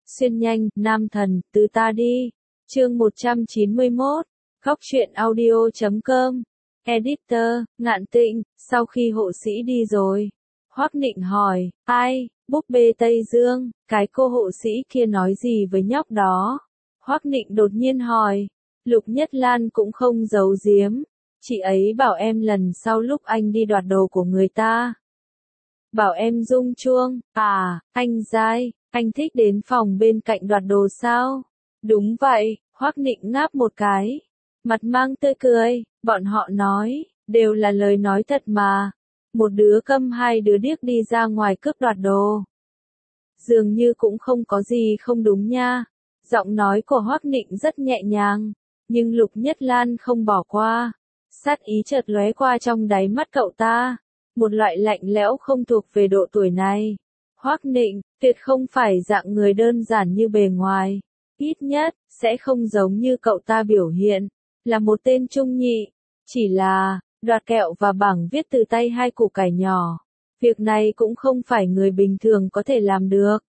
Xuyên nhanh, nam thần, từ ta đi. Chương 191, Góc truyện audio.com. Editor, Ngạn Tịnh, sau khi hộ sĩ đi rồi. Hoắc Nịnh hỏi, ai, búp bê Tây Dương, cái cô hộ sĩ kia nói gì với nhóc đó? Hoắc Nịnh đột nhiên hỏi. Lục Nhất Lan cũng không giấu giếm. Chị ấy bảo em lần sau lúc anh đi đoạt đồ của người ta. Bảo em rung chuông, à, anh dai, anh thích đến phòng bên cạnh đoạt đồ sao? Đúng vậy, Hoắc Nịnh ngáp một cái. Mặt mang tươi cười, bọn họ nói, đều là lời nói thật mà. Một đứa câm hai đứa điếc đi ra ngoài cướp đoạt đồ. Dường như cũng không có gì không đúng nha. Giọng nói của Hoắc Nịnh rất nhẹ nhàng, nhưng Lục Nhất Lan không bỏ qua. Sát ý chợt lóe qua trong đáy mắt cậu ta. Một loại lạnh lẽo không thuộc về độ tuổi này. Hoắc Nịnh, tuyệt không phải dạng người đơn giản như bề ngoài. Ít nhất, sẽ không giống như cậu ta biểu hiện. Là một tên trung nhị. Chỉ là, đoạt kẹo và bảng viết từ tay hai củ cải nhỏ. Việc này cũng không phải người bình thường có thể làm được.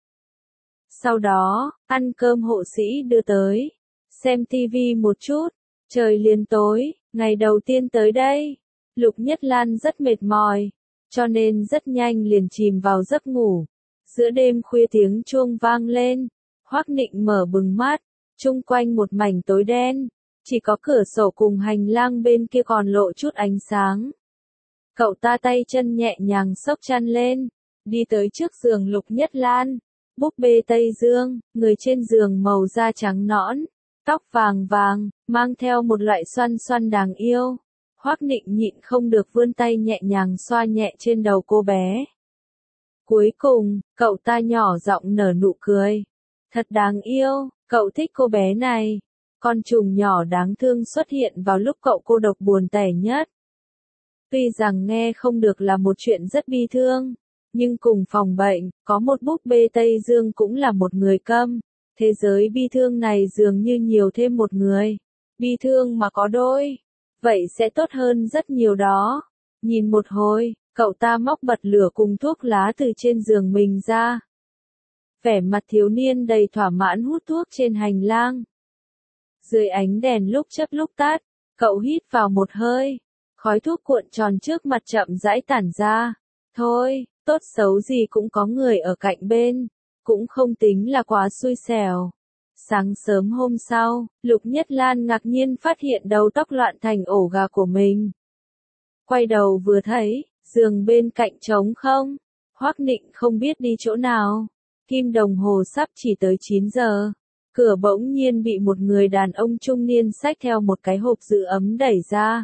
Sau đó, ăn cơm hộ sĩ đưa tới. Xem tivi một chút. Trời liền tối, ngày đầu tiên tới đây. Lục Nhất Lan rất mệt mỏi, cho nên rất nhanh liền chìm vào giấc ngủ. Giữa đêm khuya tiếng chuông vang lên. Hoắc Nịnh mở bừng mắt, chung quanh một mảnh tối đen. Chỉ có cửa sổ cùng hành lang bên kia còn lộ chút ánh sáng. Cậu ta tay chân nhẹ nhàng xốc chăn lên, đi tới trước giường Lục Nhất Lan. Búp bê Tây Dương, người trên giường màu da trắng nõn, tóc vàng vàng, mang theo một loại xoăn xoăn đáng yêu. Hoắc Nịnh nhịn không được vươn tay nhẹ nhàng xoa nhẹ trên đầu cô bé. Cuối cùng, cậu ta nhỏ giọng nở nụ cười. Thật đáng yêu, cậu thích cô bé này. Con trùng nhỏ đáng thương xuất hiện vào lúc cậu cô độc buồn tẻ nhất. Tuy rằng nghe không được là một chuyện rất bi thương, nhưng cùng phòng bệnh, có một búp bê Tây Dương cũng là một người câm. Thế giới bi thương này dường như nhiều thêm một người. Bi thương mà có đôi. Vậy sẽ tốt hơn rất nhiều đó. Nhìn một hồi, cậu ta móc bật lửa cùng thuốc lá từ trên giường mình ra. Vẻ mặt thiếu niên đầy thỏa mãn hút thuốc trên hành lang. Dưới ánh đèn lúc chớp lúc tắt, cậu hít vào một hơi. Khói thuốc cuộn tròn trước mặt chậm rãi tản ra. Thôi, tốt xấu gì cũng có người ở cạnh bên. Cũng không tính là quá xui xẻo. Sáng sớm hôm sau, Lục Nhất Lan ngạc nhiên phát hiện đầu tóc loạn thành ổ gà của mình. Quay đầu vừa thấy, giường bên cạnh trống không. Hoắc Nịnh không biết đi chỗ nào. Kim đồng hồ sắp chỉ tới 9 giờ. Cửa bỗng nhiên bị một người đàn ông trung niên xách theo một cái hộp giữ ấm đẩy ra.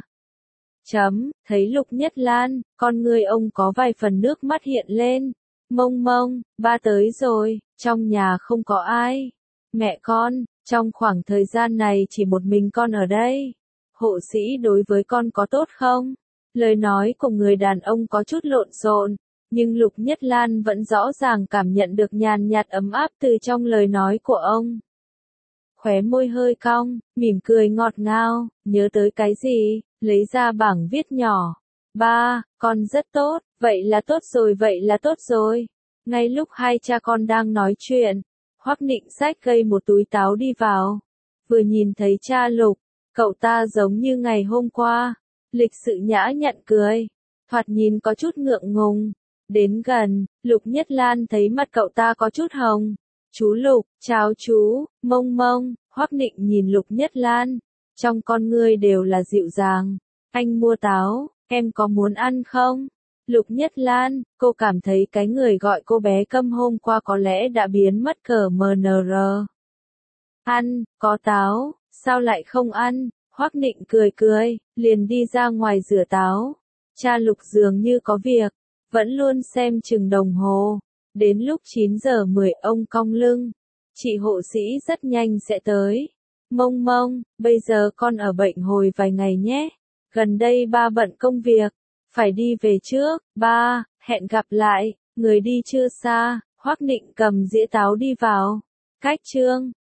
Thấy Lục Nhất Lan, con người ông có vài phần nước mắt hiện lên. Mông mông, ba tới rồi, trong nhà không có ai. Mẹ con, trong khoảng thời gian này chỉ một mình con ở đây. Hộ sĩ đối với con có tốt không? Lời nói của người đàn ông có chút lộn xộn, nhưng Lục Nhất Lan vẫn rõ ràng cảm nhận được nhàn nhạt ấm áp từ trong lời nói của ông. Khóe môi hơi cong, mỉm cười ngọt ngào, nhớ tới cái gì, lấy ra bảng viết nhỏ. Ba, con rất tốt, vậy là tốt rồi. Ngay lúc hai cha con đang nói chuyện, Hoắc Nịnh xách cây một túi táo đi vào. Vừa nhìn thấy cha Lục, cậu ta giống như ngày hôm qua, lịch sự nhã nhặn cười, thoạt nhìn có chút ngượng ngùng. Đến gần, Lục Nhất Lan thấy mặt cậu ta có chút hồng. Chú Lục, chào chú, mông mông. Hoắc Nịnh nhìn Lục Nhất Lan, trong con ngươi đều là dịu dàng. Anh mua táo, em có muốn ăn không? Lục Nhất Lan, cô cảm thấy cái người gọi cô bé câm hôm qua có lẽ đã biến mất cờ MNR. Ăn, có táo, sao lại không ăn? Hoắc Nịnh cười, liền đi ra ngoài rửa táo. Cha Lục dường như có việc, vẫn luôn xem chừng đồng hồ. Đến lúc 9 giờ 10 ông cong lưng. Chị hộ sĩ rất nhanh sẽ tới. Mông mông, bây giờ con ở bệnh hồi vài ngày nhé. Gần đây ba bận công việc. Phải đi về trước, ba, hẹn gặp lại. Người đi chưa xa, Hoắc Nịnh cầm dĩa táo đi vào. Cách chương